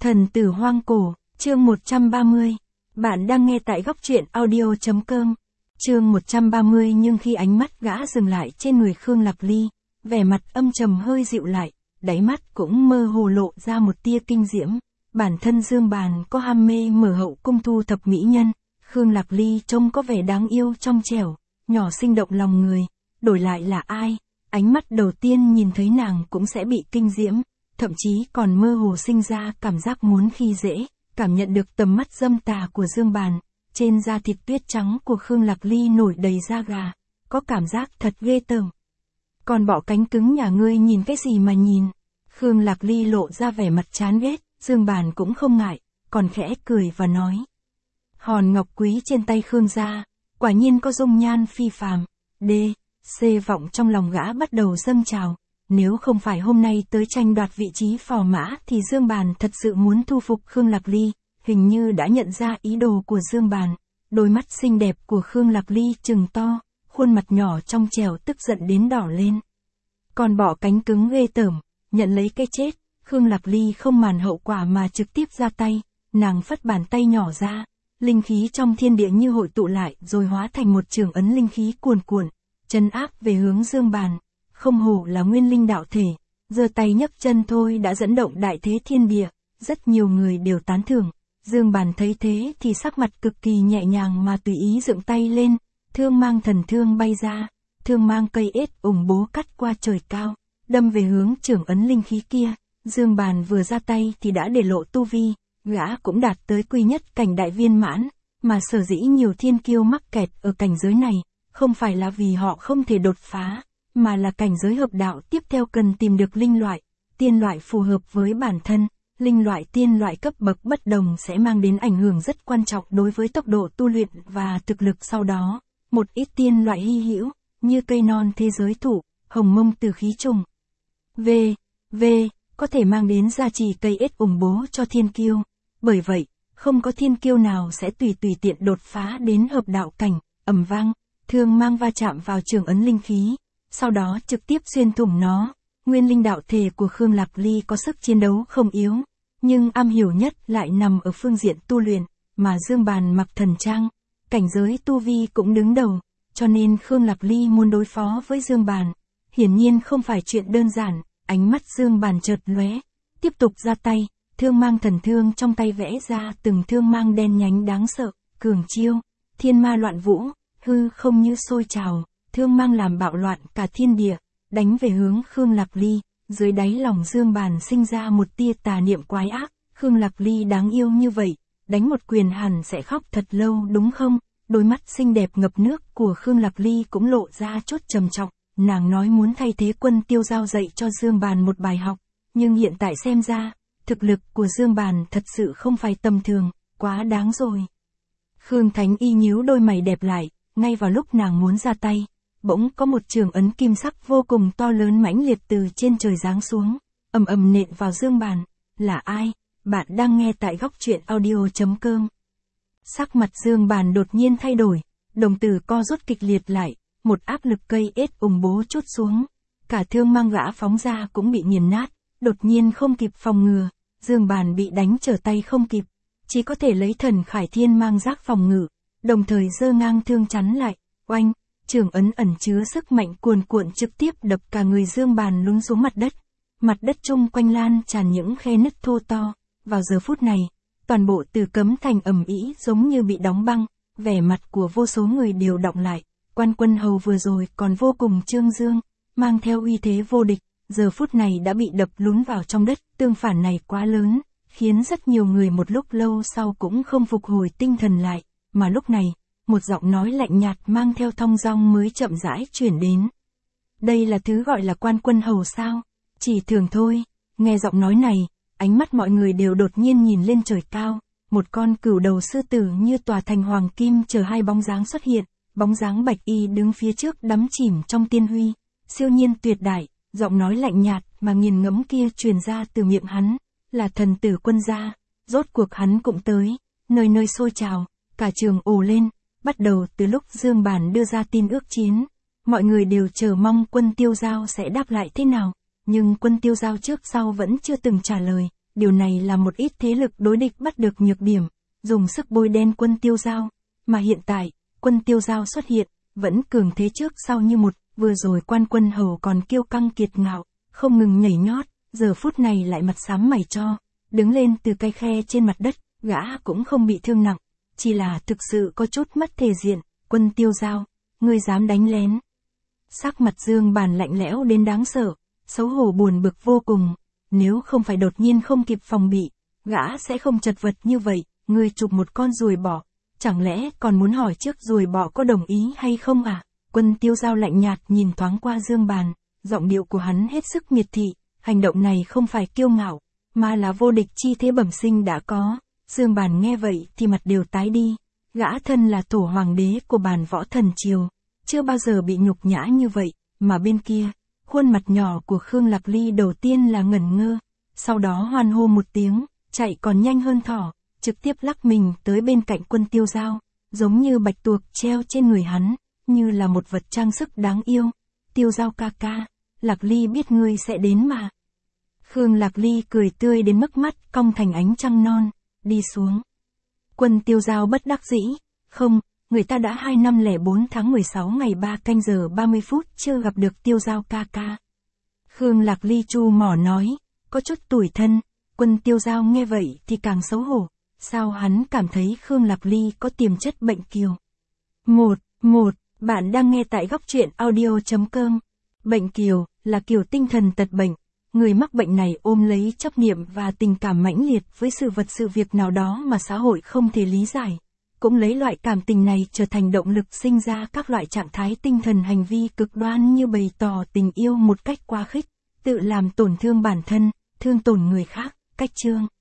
Thần tử hoang cổ, chương 130. Bạn đang nghe tại góc truyện audio.com. Chương 130. Nhưng khi ánh mắt gã dừng lại trên người Khương Lạc Ly, vẻ mặt âm trầm hơi dịu lại, đáy mắt cũng mơ hồ lộ ra một tia kinh diễm. Bản thân Dương Bàn có ham mê mở hậu cung thu thập mỹ nhân, Khương Lạc Ly trông có vẻ đáng yêu trong trẻo, nhỏ sinh động lòng người. Đổi lại là ai, ánh mắt đầu tiên nhìn thấy nàng cũng sẽ bị kinh diễm, thậm chí còn mơ hồ sinh ra cảm giác muốn khi dễ. Cảm nhận được tầm mắt dâm tà của Dương Bàn, trên da thịt tuyết trắng của Khương Lạc Ly nổi đầy da gà, có cảm giác thật ghê tởm. Còn bọ cánh cứng nhà ngươi nhìn cái gì mà nhìn? Khương Lạc Ly lộ ra vẻ mặt chán ghét, Dương Bàn cũng không ngại, còn khẽ cười và nói. Hòn ngọc quý trên tay Khương gia, quả nhiên có dung nhan phi phàm. Vọng trong lòng gã bắt đầu dâng trào. Nếu không phải hôm nay tới tranh đoạt vị trí phò mã thì Dương Bàn thật sự muốn thu phục Khương Lạc Ly, hình như đã nhận ra ý đồ của Dương Bàn. Đôi mắt xinh đẹp của Khương Lạc Ly trừng to, khuôn mặt nhỏ trong trẻo tức giận đến đỏ lên. Còn bọ cánh cứng ghê tởm, nhận lấy cái chết, Khương Lạc Ly không màng hậu quả mà trực tiếp ra tay, nàng phất bàn tay nhỏ ra, linh khí trong thiên địa như hội tụ lại rồi hóa thành một trường ấn linh khí cuồn cuộn, trấn áp về hướng Dương Bàn. Không hổ là nguyên linh đạo thể, giơ tay nhấc chân thôi đã dẫn động đại thế thiên địa, rất nhiều người đều tán thưởng. Dương Bàn thấy thế thì sắc mặt cực kỳ nhẹ nhàng mà tùy ý dựng tay lên, thương mang thần thương bay ra, thương mang cây ết ủng bố cắt qua trời cao, đâm về hướng trưởng ấn linh khí kia. Dương Bàn vừa ra tay thì đã để lộ tu vi, gã cũng đạt tới quy nhất cảnh đại viên mãn, mà sở dĩ nhiều thiên kiêu mắc kẹt ở cảnh giới này, không phải là vì họ không thể đột phá, mà là cảnh giới hợp đạo tiếp theo cần tìm được linh loại, tiên loại phù hợp với bản thân. Linh loại tiên loại cấp bậc bất đồng sẽ mang đến ảnh hưởng rất quan trọng đối với tốc độ tu luyện và thực lực sau đó. Một ít tiên loại hy hữu, như cây non thế giới thụ, hồng mông từ khí trùng, có thể mang đến gia trì cây ết ủng bố cho thiên kiêu. Bởi vậy, không có thiên kiêu nào sẽ tùy tiện đột phá đến hợp đạo cảnh. Ầm vang, thương mang va chạm vào trường ấn linh khí, sau đó trực tiếp xuyên thủng nó. Nguyên linh đạo thể của Khương Lạc Ly có sức chiến đấu không yếu, nhưng am hiểu nhất lại nằm ở phương diện tu luyện, mà Dương Bàn mặc thần trang, cảnh giới tu vi cũng đứng đầu, cho nên Khương Lạc Ly muốn đối phó với Dương Bàn, hiển nhiên không phải chuyện đơn giản. Ánh mắt Dương Bàn chợt lóe, tiếp tục ra tay, thương mang thần thương trong tay vẽ ra từng thương mang đen nhánh đáng sợ, cường chiêu, thiên ma loạn vũ, hư không như sôi trào, thương mang làm bạo loạn cả thiên địa, đánh về hướng Khương Lạc Ly. Dưới đáy lòng Dương Bàn sinh ra một tia tà niệm quái ác, Khương Lạc Ly đáng yêu như vậy, đánh một quyền hẳn sẽ khóc thật lâu đúng không? Đôi mắt xinh đẹp ngập nước của Khương Lạc Ly cũng lộ ra chút trầm trọng, nàng nói muốn thay thế Quân Tiêu Giao dạy cho Dương Bàn một bài học, nhưng hiện tại xem ra, thực lực của Dương Bàn thật sự không phải tầm thường, quá đáng rồi. Khương Thánh Y nhíu đôi mày đẹp lại, ngay vào lúc nàng muốn ra tay, bỗng có một trường ấn kim sắc vô cùng to lớn mãnh liệt từ trên trời giáng xuống, ầm ầm nện vào Dương Bàn. Là ai? Bạn đang nghe tại góc truyện audio.com. Sắc mặt Dương Bàn đột nhiên thay đổi, đồng tử co rút kịch liệt lại, một áp lực cây ết ủng bố trút xuống, cả thương mang gã phóng ra cũng bị nghiền nát, đột nhiên không kịp phòng ngừa, Dương Bàn bị đánh trở tay không kịp, chỉ có thể lấy thần khải thiên mang giác phòng ngự, đồng thời giơ ngang thương chắn lại. Oanh, trường ấn ẩn chứa sức mạnh cuồn cuộn trực tiếp đập cả người Dương Bàn lún xuống mặt đất chung quanh lan tràn những khe nứt thô to. Vào giờ phút này, toàn bộ Tử Cấm Thành ầm ĩ giống như bị đóng băng, vẻ mặt của vô số người đều đọng lại. Quan Quân Hầu vừa rồi còn vô cùng trương dương, mang theo uy thế vô địch, giờ phút này đã bị đập lún vào trong đất. Tương phản này quá lớn, khiến rất nhiều người một lúc lâu sau cũng không phục hồi tinh thần lại, mà lúc này, một giọng nói lạnh nhạt mang theo thong dong mới chậm rãi chuyển đến. Đây là thứ gọi là Quan Quân Hầu sao? Chỉ thường thôi. Nghe giọng nói này, ánh mắt mọi người đều đột nhiên nhìn lên trời cao, một con cửu đầu sư tử như tòa thành hoàng kim chờ hai bóng dáng xuất hiện, bóng dáng Bạch Y đứng phía trước đắm chìm trong tiên huy, siêu nhiên tuyệt đại, giọng nói lạnh nhạt mà nghiền ngẫm kia truyền ra từ miệng hắn, là thần tử Quân gia. Rốt cuộc hắn cũng tới, nơi nơi sôi trào, cả trường ồ lên. Bắt đầu từ lúc Dương Bàn đưa ra tin ước chiến, mọi người đều chờ mong Quân Tiêu Giao sẽ đáp lại thế nào, nhưng Quân Tiêu Giao trước sau vẫn chưa từng trả lời, điều này là một ít thế lực đối địch bắt được nhược điểm, dùng sức bôi đen quân Tiêu Dao, mà hiện tại, quân Tiêu Dao xuất hiện, vẫn cường thế trước sau như một, vừa rồi Quan Quân Hầu còn kiêu căng kiệt ngạo, không ngừng nhảy nhót, giờ phút này lại mặt xám mày cho, đứng lên từ cái khe trên mặt đất, gã cũng không bị thương nặng, chỉ là thực sự có chút mất thể diện, quân Tiêu Dao, ngươi dám đánh lén. Sắc mặt Dương Bàn lạnh lẽo đến đáng sợ, xấu hổ buồn bực vô cùng, nếu không phải đột nhiên không kịp phòng bị, gã sẽ không chật vật như vậy, ngươi chụp một con ruồi bọ, chẳng lẽ còn muốn hỏi trước ruồi bọ có đồng ý hay không à? Quân Tiêu Dao lạnh nhạt nhìn thoáng qua Dương Bàn, giọng điệu của hắn hết sức miệt thị, hành động này không phải kiêu ngạo, mà là vô địch chi thế bẩm sinh đã có. Dương Bàn nghe vậy thì mặt đều tái đi, gã thân là tổ hoàng đế của Bàn Võ Thần Triều, chưa bao giờ bị nhục nhã như vậy, mà bên kia, khuôn mặt nhỏ của Khương Lạc Ly đầu tiên là ngẩn ngơ, sau đó hoan hô một tiếng, chạy còn nhanh hơn thỏ, trực tiếp lắc mình tới bên cạnh quân Tiêu Dao, giống như bạch tuộc treo trên người hắn, như là một vật trang sức đáng yêu. Tiêu Dao ca ca, Lạc Ly biết ngươi sẽ đến mà. Khương Lạc Ly cười tươi đến mức mắt cong thành ánh trăng non, đi xuống. Quân Tiêu Dao bất đắc dĩ, không, người ta đã 2 năm 04 tháng 16 ngày 3 canh giờ 30 phút chưa gặp được Tiêu Dao ca ca. Khương Lạc Ly chu mỏ nói, có chút tủi thân, quân Tiêu Dao nghe vậy thì càng xấu hổ, sao hắn cảm thấy Khương Lạc Ly có tiềm chất bệnh kiều. Bạn đang nghe tại góc truyện audio.com. Bệnh kiều là kiểu tinh thần tật bệnh. Người mắc bệnh này ôm lấy chấp niệm và tình cảm mãnh liệt với sự vật sự việc nào đó mà xã hội không thể lý giải. Cũng lấy loại cảm tình này trở thành động lực sinh ra các loại trạng thái tinh thần hành vi cực đoan như bày tỏ tình yêu một cách quá khích, tự làm tổn thương bản thân, thương tổn người khác, cách chương.